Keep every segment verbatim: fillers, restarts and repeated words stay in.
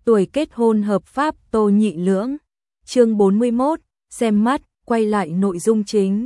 tuổi kết hôn hợp pháp Tô Nhị Lưỡng. Chương bốn mươi mốt, xem mắt, quay lại nội dung chính.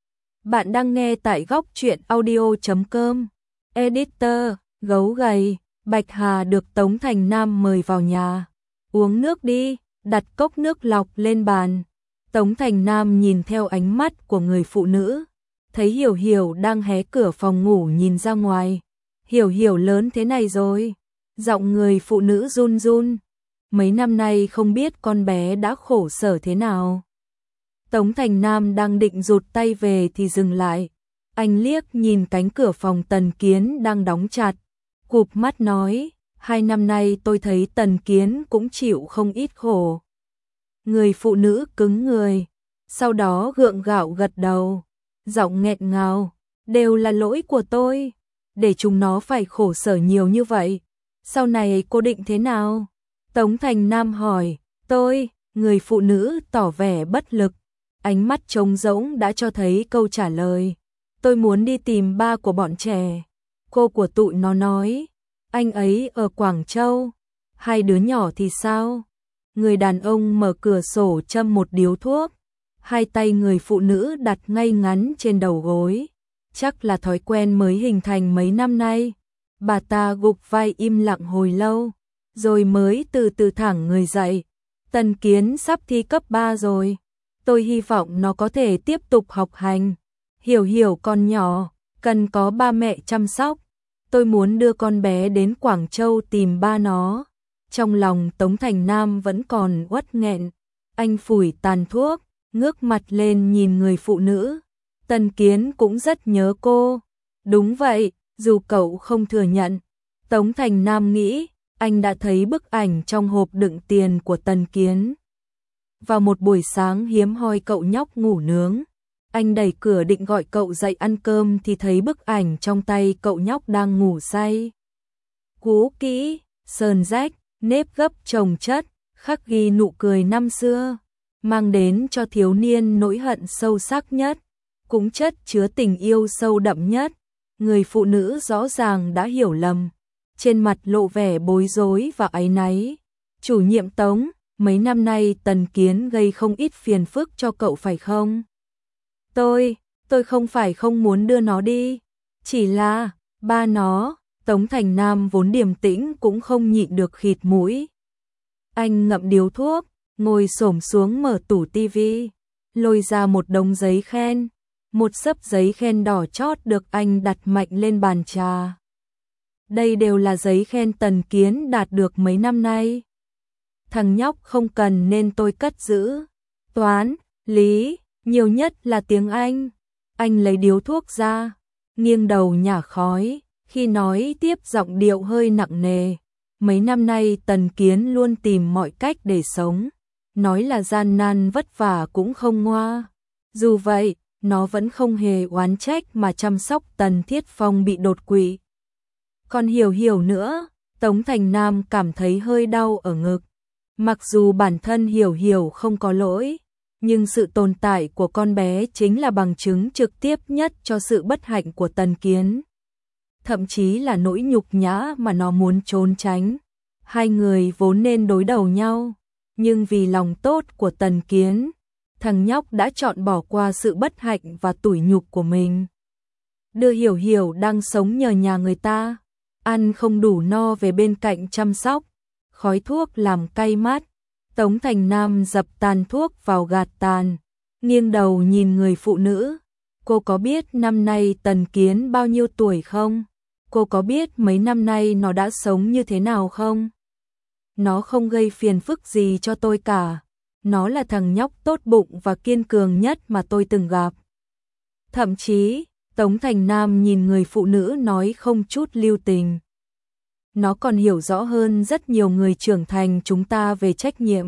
Bạn đang nghe tại góc truyện audio chấm com. Editor, gấu gầy, Bạch Hà được Tống Thành Nam mời vào nhà. Uống nước đi, đặt cốc nước lọc lên bàn. Tống Thành Nam nhìn theo ánh mắt của người phụ nữ, thấy Hiểu Hiểu đang hé cửa phòng ngủ nhìn ra ngoài. Hiểu Hiểu lớn thế này rồi. Giọng người phụ nữ run run. Mấy năm nay không biết con bé đã khổ sở thế nào. Tống Thành Nam đang định rụt tay về thì dừng lại. Anh liếc nhìn cánh cửa phòng Tần Kiến đang đóng chặt. Cụp mắt nói, hai năm nay tôi thấy Tần Kiến cũng chịu không ít khổ. Người phụ nữ cứng người, sau đó gượng gạo gật đầu, giọng nghẹn ngào, đều là lỗi của tôi, để chúng nó phải khổ sở nhiều như vậy. Sau này cô định thế nào? Tống Thành Nam hỏi. Tôi, người phụ nữ tỏ vẻ bất lực, ánh mắt trống rỗng đã cho thấy câu trả lời. Tôi muốn đi tìm ba của bọn trẻ. Cô của tụi nó nói, anh ấy ở Quảng Châu. Hai đứa nhỏ thì sao? Người đàn ông mở cửa sổ châm một điếu thuốc, hai tay người phụ nữ đặt ngay ngắn trên đầu gối. Chắc là thói quen mới hình thành mấy năm nay. Bà ta gục vai im lặng hồi lâu, rồi mới từ từ thẳng người dậy. Tần Kiến sắp thi cấp ba rồi. Tôi hy vọng nó có thể tiếp tục học hành. Hiểu Hiểu con nhỏ, cần có ba mẹ chăm sóc. Tôi muốn đưa con bé đến Quảng Châu tìm ba nó. Trong lòng Tống Thành Nam vẫn còn uất nghẹn. Anh phủi tàn thuốc, ngước mặt lên nhìn người phụ nữ. Tần Kiến cũng rất nhớ cô. Đúng vậy, dù cậu không thừa nhận. Tống Thành Nam nghĩ, anh đã thấy bức ảnh trong hộp đựng tiền của Tần Kiến. Vào một buổi sáng hiếm hoi cậu nhóc ngủ nướng. Anh đẩy cửa định gọi cậu dậy ăn cơm thì thấy bức ảnh trong tay cậu nhóc đang ngủ say. Cũ kỹ, sờn rách, nếp gấp chồng chất, khắc ghi nụ cười năm xưa, mang đến cho thiếu niên nỗi hận sâu sắc nhất, cũng chất chứa tình yêu sâu đậm nhất. Người phụ nữ rõ ràng đã hiểu lầm, trên mặt lộ vẻ bối rối và áy náy. Chủ nhiệm Tống, mấy năm nay Tần Kiến gây không ít phiền phức cho cậu phải không? Tôi, tôi không phải không muốn đưa nó đi, chỉ là, ba nó. Tống Thành Nam vốn điềm tĩnh cũng không nhịn được khịt mũi. Anh ngậm điếu thuốc, ngồi xổm xuống mở tủ tivi, lôi ra một đống giấy khen. Một xấp giấy khen đỏ chót được anh đặt mạnh lên bàn trà. Đây đều là giấy khen Tần Kiến đạt được mấy năm nay. Thằng nhóc không cần nên tôi cất giữ. Toán, lý, nhiều nhất là tiếng Anh. Anh lấy điếu thuốc ra, nghiêng đầu nhả khói, khi nói tiếp giọng điệu hơi nặng nề. Mấy năm nay Tần Kiến luôn tìm mọi cách để sống. Nói là gian nan vất vả cũng không ngoa. Dù vậy, nó vẫn không hề oán trách mà chăm sóc Tần Thiết Phong bị đột quỵ. Còn Hiểu Hiểu nữa, Tống Thành Nam cảm thấy hơi đau ở ngực. Mặc dù bản thân Hiểu Hiểu không có lỗi, nhưng sự tồn tại của con bé chính là bằng chứng trực tiếp nhất cho sự bất hạnh của Tần Kiến. Thậm chí là nỗi nhục nhã mà nó muốn trốn tránh. Hai người vốn nên đối đầu nhau, nhưng vì lòng tốt của Tần Kiến, thằng nhóc đã chọn bỏ qua sự bất hạnh và tủi nhục của mình. Đưa Hiểu Hiểu đang sống nhờ nhà người ta, ăn không đủ no về bên cạnh chăm sóc, khói thuốc làm cay mắt. Tống Thành Nam dập tàn thuốc vào gạt tàn, nghiêng đầu nhìn người phụ nữ. Cô có biết năm nay Tần Kiến bao nhiêu tuổi không? Cô có biết mấy năm nay nó đã sống như thế nào không? Nó không gây phiền phức gì cho tôi cả. Nó là thằng nhóc tốt bụng và kiên cường nhất mà tôi từng gặp. Thậm chí, Tống Thành Nam nhìn người phụ nữ nói không chút lưu tình. Nó còn hiểu rõ hơn rất nhiều người trưởng thành chúng ta về trách nhiệm,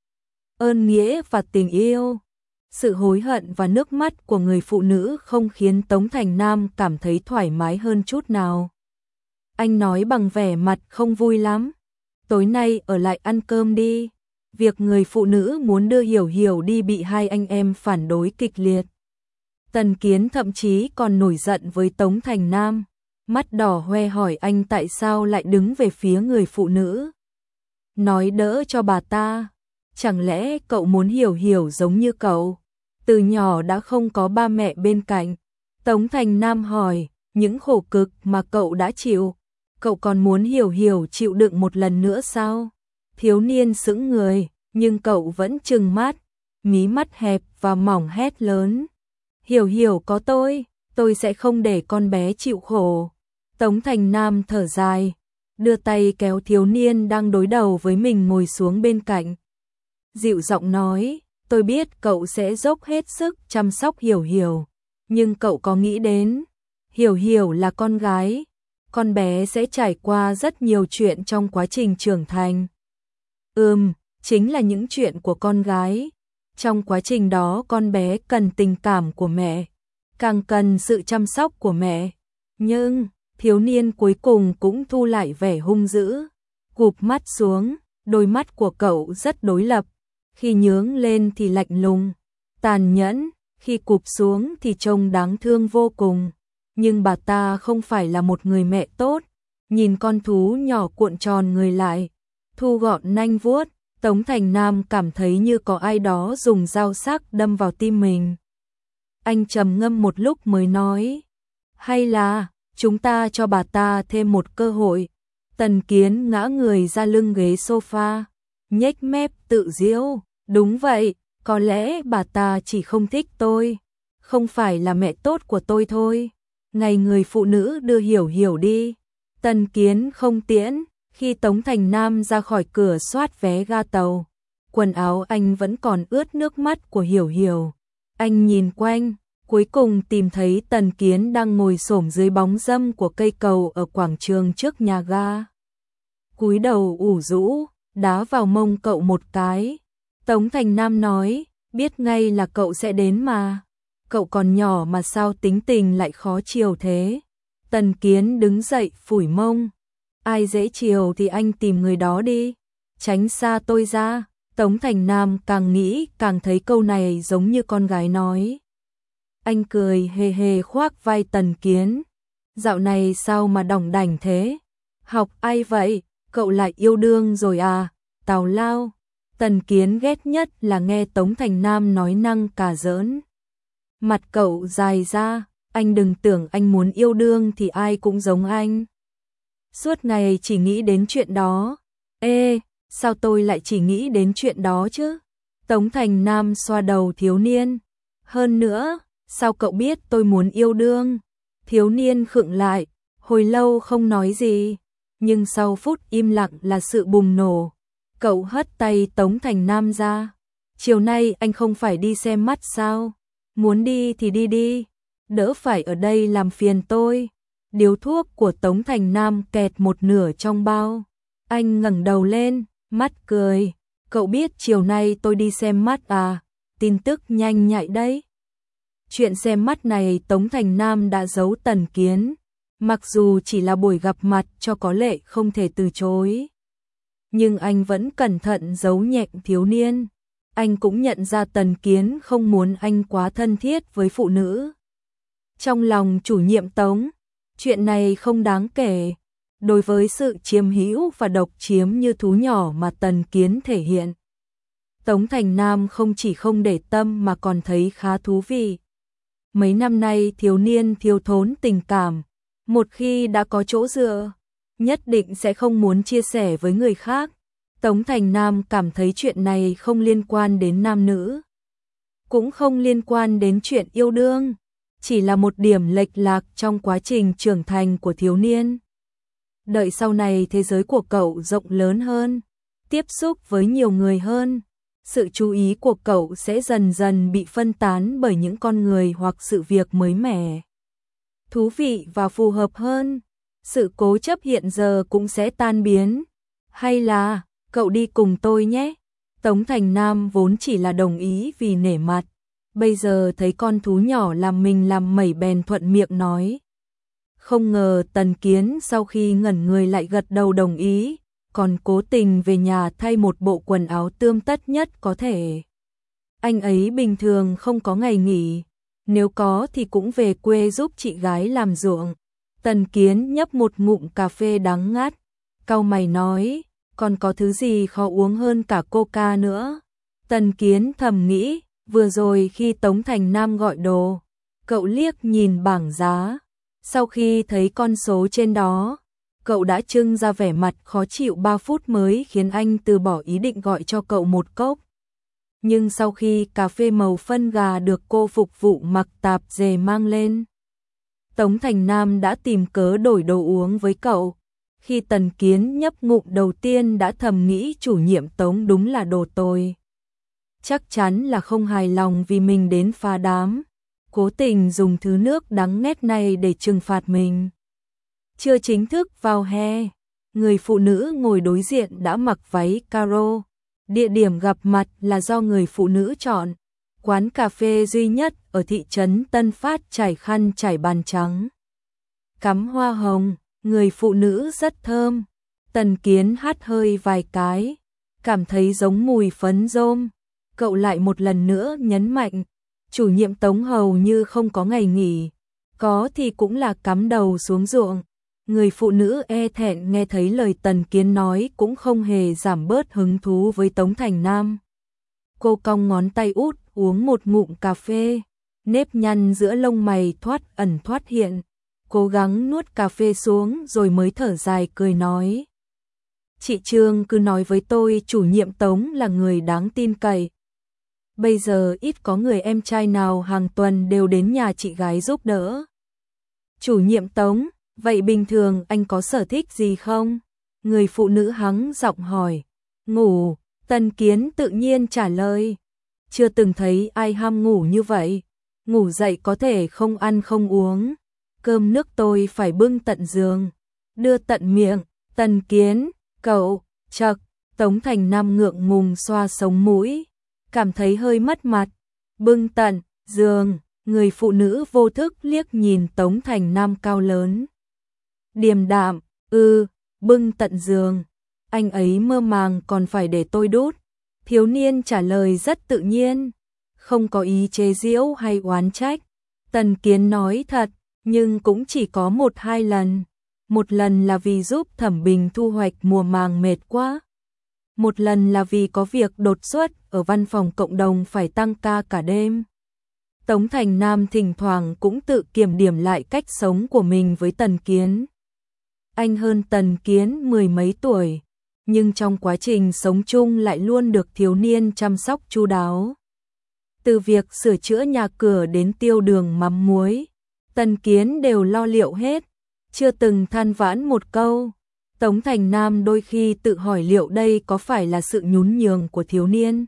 ơn nghĩa và tình yêu. Sự hối hận và nước mắt của người phụ nữ không khiến Tống Thành Nam cảm thấy thoải mái hơn chút nào. Anh nói bằng vẻ mặt không vui lắm. Tối nay ở lại ăn cơm đi. Việc người phụ nữ muốn đưa Hiểu Hiểu đi bị hai anh em phản đối kịch liệt. Tần Kiến thậm chí còn nổi giận với Tống Thành Nam, mắt đỏ hoe hỏi anh tại sao lại đứng về phía người phụ nữ. nói đỡ cho bà ta. Chẳng lẽ cậu muốn Hiểu Hiểu giống như cậu, từ nhỏ đã không có ba mẹ bên cạnh? Tống Thành Nam hỏi, những khổ cực mà cậu đã chịu, cậu còn muốn Hiểu Hiểu chịu đựng một lần nữa sao? Thiếu niên sững người, nhưng cậu vẫn trừng mắt, mí mắt hẹp và mỏng hét lớn. Hiểu Hiểu có tôi, tôi sẽ không để con bé chịu khổ. Tống Thành Nam thở dài, đưa tay kéo thiếu niên đang đối đầu với mình ngồi xuống bên cạnh. Dịu giọng nói, tôi biết cậu sẽ dốc hết sức chăm sóc Hiểu Hiểu, nhưng cậu có nghĩ đến, Hiểu Hiểu là con gái, con bé sẽ trải qua rất nhiều chuyện trong quá trình trưởng thành. Ừm, chính là những chuyện của con gái. Trong quá trình đó con bé cần tình cảm của mẹ, càng cần sự chăm sóc của mẹ. Nhưng, thiếu niên cuối cùng cũng thu lại vẻ hung dữ, gục mắt xuống, đôi mắt của cậu rất đối lập, khi nhướng lên thì lạnh lùng, tàn nhẫn, khi cụp xuống thì trông đáng thương vô cùng. Nhưng bà ta không phải là một người mẹ tốt, nhìn con thú nhỏ cuộn tròn người lại, thu gọn nanh vuốt, Tống Thành Nam cảm thấy như có ai đó dùng dao sắc đâm vào tim mình. Anh trầm ngâm một lúc mới nói, hay là chúng ta cho bà ta thêm một cơ hội. Tần Kiến ngã người ra lưng ghế sofa, nhếch mép tự giễu, đúng vậy, có lẽ bà ta chỉ không thích tôi, không phải là mẹ tốt của tôi thôi. Ngày người phụ nữ đưa Hiểu Hiểu đi, Tần Kiến không tiễn. Khi Tống Thành Nam ra khỏi cửa soát vé ga tàu, quần áo anh vẫn còn ướt nước mắt của Hiểu Hiểu. Anh nhìn quanh, cuối cùng tìm thấy Tần Kiến đang ngồi xổm dưới bóng râm của cây cầu ở quảng trường trước nhà ga. Cúi đầu ủ rũ, đá vào mông cậu một cái. Tống Thành Nam nói, biết ngay là cậu sẽ đến mà. Cậu còn nhỏ mà sao tính tình lại khó chiều thế? Tần Kiến đứng dậy phủi mông. Ai dễ chiều thì anh tìm người đó đi, tránh xa tôi ra. Tống Thành Nam càng nghĩ càng thấy câu này giống như con gái nói. Anh cười hề hề khoác vai Tần Kiến. Dạo này sao mà đỏng đảnh thế? Học ai vậy? Cậu lại yêu đương rồi à? Tào lao. Tần Kiến ghét nhất là nghe Tống Thành Nam nói năng cà giỡn. Mặt cậu dài ra, anh đừng tưởng anh muốn yêu đương thì ai cũng giống anh. Suốt ngày chỉ nghĩ đến chuyện đó. Ê, sao tôi lại chỉ nghĩ đến chuyện đó chứ? Tống Thành Nam xoa đầu thiếu niên. Hơn nữa, sao cậu biết tôi muốn yêu đương? Thiếu niên khựng lại, hồi lâu không nói gì. Nhưng sau phút im lặng là sự bùng nổ. Cậu hất tay Tống Thành Nam ra. Chiều nay anh không phải đi xem mắt sao? Muốn đi thì đi đi, đỡ phải ở đây làm phiền tôi. Điếu thuốc của Tống Thành Nam kẹt một nửa trong bao. Anh ngẩng đầu lên, mắt cười. Cậu biết chiều nay tôi đi xem mắt à? Tin tức nhanh nhạy đấy. Chuyện xem mắt này Tống Thành Nam đã giấu Tần Kiến. Mặc dù chỉ là buổi gặp mặt cho có lệ không thể từ chối. Nhưng anh vẫn cẩn thận giấu nhẹm thiếu niên. Anh cũng nhận ra Tần Kiến không muốn anh quá thân thiết với phụ nữ. Trong lòng chủ nhiệm Tống, chuyện này không đáng kể. Đối với sự chiếm hữu và độc chiếm như thú nhỏ mà Tần Kiến thể hiện, Tống Thành Nam không chỉ không để tâm mà còn thấy khá thú vị. Mấy năm nay thiếu niên thiếu thốn tình cảm, một khi đã có chỗ dựa, nhất định sẽ không muốn chia sẻ với người khác. Tống Thành Nam cảm thấy chuyện này không liên quan đến nam nữ, cũng không liên quan đến chuyện yêu đương, chỉ là một điểm lệch lạc trong quá trình trưởng thành của thiếu niên. Đợi sau này thế giới của cậu rộng lớn hơn, tiếp xúc với nhiều người hơn, sự chú ý của cậu sẽ dần dần bị phân tán bởi những con người hoặc sự việc mới mẻ, thú vị và phù hợp hơn. Sự cố chấp hiện giờ cũng sẽ tan biến. Hay là, cậu đi cùng tôi nhé. Tống Thành Nam vốn chỉ là đồng ý vì nể mặt. Bây giờ thấy con thú nhỏ làm mình làm mẩy bèn thuận miệng nói. Không ngờ Tần Kiến sau khi ngẩn người lại gật đầu đồng ý, còn cố tình về nhà thay một bộ quần áo tươm tất nhất có thể. Anh ấy bình thường không có ngày nghỉ, nếu có thì cũng về quê giúp chị gái làm ruộng. Tần Kiến nhấp một ngụm cà phê đắng ngắt, cau mày nói, còn có thứ gì khó uống hơn cả coca nữa. Tần Kiến thầm nghĩ, vừa rồi khi Tống Thành Nam gọi đồ, cậu liếc nhìn bảng giá, sau khi thấy con số trên đó, cậu đã trưng ra vẻ mặt khó chịu ba phút mới khiến anh từ bỏ ý định gọi cho cậu một cốc. Nhưng sau khi cà phê màu phân gà được cô phục vụ mặc tạp dề mang lên, Tống Thành Nam đã tìm cớ đổi đồ uống với cậu. Khi Tần Kiến nhấp ngụm đầu tiên đã thầm nghĩ chủ nhiệm Tống đúng là đồ tồi. Chắc chắn là không hài lòng vì mình đến phá đám, cố tình dùng thứ nước đắng nghét này để trừng phạt mình. Chưa chính thức vào hè, người phụ nữ ngồi đối diện đã mặc váy caro. Địa điểm gặp mặt là do người phụ nữ chọn, quán cà phê duy nhất ở thị trấn Tân Phát trải khăn trải bàn trắng. Cắm hoa hồng, người phụ nữ rất thơm. Tần Kiến hắt hơi vài cái, cảm thấy giống mùi phấn rôm. Cậu lại một lần nữa nhấn mạnh, chủ nhiệm Tống hầu như không có ngày nghỉ, có thì cũng là cắm đầu xuống ruộng. Người phụ nữ e thẹn nghe thấy lời Tần Kiến nói cũng không hề giảm bớt hứng thú với Tống Thành Nam. Cô cong ngón tay út uống một ngụm cà phê, nếp nhăn giữa lông mày thoát ẩn thoát hiện, cố gắng nuốt cà phê xuống rồi mới thở dài cười nói. Chị Trương cứ nói với tôi chủ nhiệm Tống là người đáng tin cậy. Bây giờ ít có người em trai nào hàng tuần đều đến nhà chị gái giúp đỡ. Chủ nhiệm Tống, vậy bình thường anh có sở thích gì không? Người phụ nữ hắng giọng hỏi. Ngủ, Tần Kiến tự nhiên trả lời. Chưa từng thấy ai ham ngủ như vậy. Ngủ dậy có thể không ăn không uống. Cơm nước tôi phải bưng tận giường, đưa tận miệng. Tần Kiến, cậu, chậc. Tống Thành Nam ngượng ngùng xoa sống mũi, cảm thấy hơi mất mặt. Bưng tận giường, người phụ nữ vô thức liếc nhìn Tống Thành Nam cao lớn. Điềm đạm, ư, bưng tận giường. Anh ấy mơ màng còn phải để tôi đút. Thiếu niên trả lời rất tự nhiên, không có ý chế giễu hay oán trách. Tần Kiến nói thật, nhưng cũng chỉ có một hai lần. Một lần là vì giúp Thẩm Bình thu hoạch mùa màng mệt quá. Một lần là vì có việc đột xuất ở văn phòng cộng đồng phải tăng ca cả đêm. Tống Thành Nam thỉnh thoảng cũng tự kiểm điểm lại cách sống của mình với Tần Kiến. Anh hơn Tần Kiến mười mấy tuổi, nhưng trong quá trình sống chung lại luôn được thiếu niên chăm sóc chu đáo. Từ việc sửa chữa nhà cửa đến tiêu đường mắm muối, Tần Kiến đều lo liệu hết, chưa từng than vãn một câu. Tống Thành Nam đôi khi tự hỏi liệu đây có phải là sự nhún nhường của thiếu niên,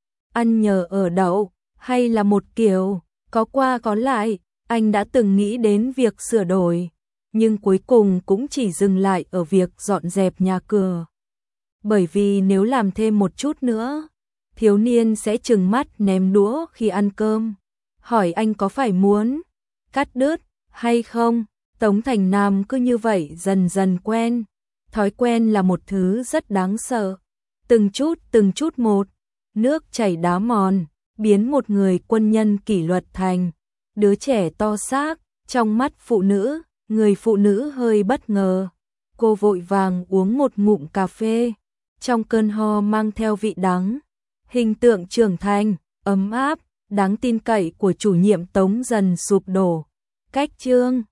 ăn nhờ ở đậu, hay là một kiểu có qua có lại. Anh đã từng nghĩ đến việc sửa đổi, nhưng cuối cùng cũng chỉ dừng lại ở việc dọn dẹp nhà cửa. Bởi vì nếu làm thêm một chút nữa, thiếu niên sẽ trừng mắt ném đũa khi ăn cơm, hỏi anh có phải muốn cắt đứt hay không. Tống Thành Nam cứ như vậy dần dần quen. Thói quen là một thứ rất đáng sợ. Từng chút từng chút một, nước chảy đá mòn, biến một người quân nhân kỷ luật thành đứa trẻ to xác. Trong mắt phụ nữ, người phụ nữ hơi bất ngờ. Cô vội vàng uống một ngụm cà phê, trong cơn ho mang theo vị đắng. Hình tượng trưởng thành, ấm áp, đáng tin cậy của chủ nhiệm Tống dần sụp đổ. Cách Trương